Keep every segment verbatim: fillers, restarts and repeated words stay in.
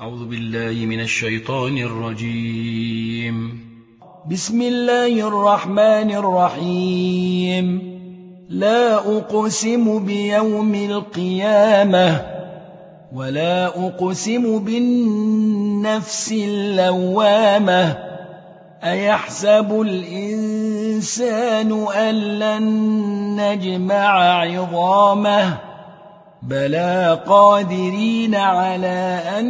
أعوذ بالله من الشيطان الرجيم. بسم الله الرحمن الرحيم. لا أقسم بيوم القيامة ولا أقسم بالنفس اللوامة. أيحسب الإنسان أن لن نجمع عظامه بلى قادرين على أن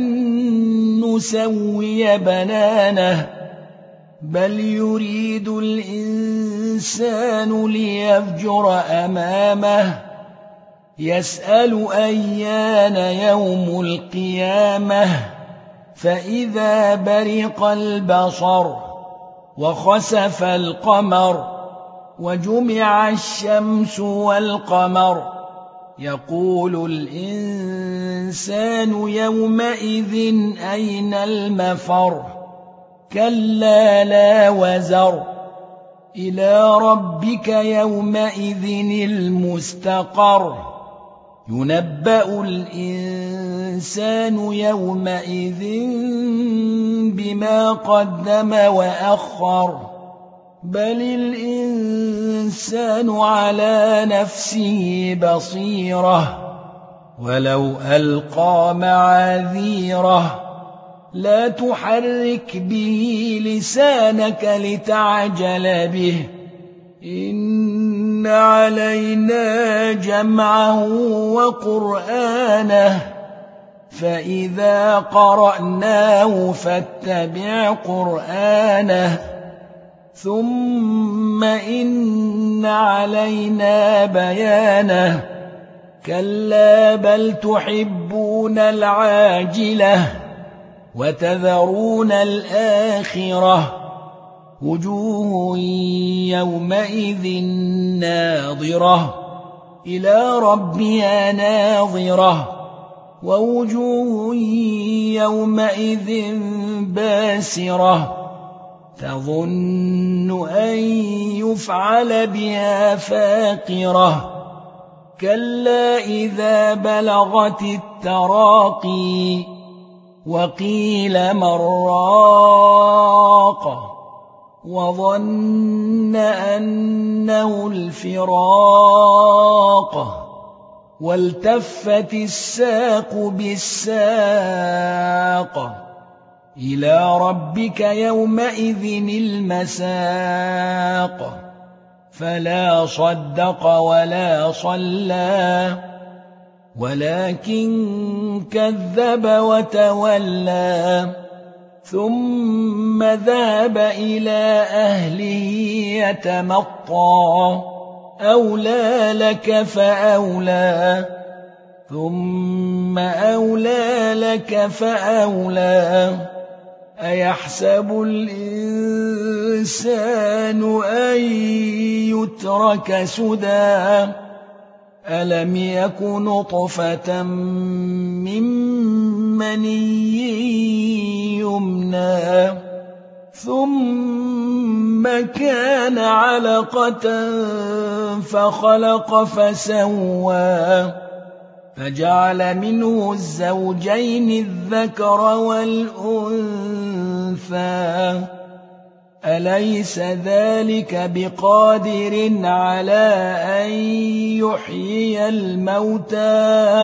نسوي بنانه بل يريد الإنسان ليفجر أمامه يسأل أيان يوم القيامة فإذا برق البصر وخسف القمر وجمع الشمس والقمر يقول الإنسان يومئذ أين المفر كلا لا وزر إلى ربك يومئذ المستقر ينبأ الإنسان يومئذ بما قدم وأخر بل الإنسان على نفسه بصيرة ولو ألقى معاذيره لا تحرك به لسانك لتعجل به إن علينا جمعه وقرآنه فإذا قرأناه فاتبع قرآنه ثم إن علينا بيانه كلا بل تحبون العاجلة وتذرون الآخرة وجوه يومئذ ناظرة إلى ربها ناظرة ووجوه يومئذ باسرة تظن أن يفعل بها فاقرة كلا إذا بلغت التراقي وقيل من راق وظن أنه الفراق والتفت الساق بالساق إلى ربك يومئذ المساق فلا صدق ولا صلى ولكن كذب وتولى ثم ذهب إلى أهله يتمطى أولى لك فأولى ثم أولى لك فأولى أيحسب الإنسان أن يترك سدى ألم يك نطفة من مني يمنى ثم كان علقة فخلق فسوى فجعل منه الزوجين الذكر والأنثى أليس ذلك بقادر على أن يحيي الموتى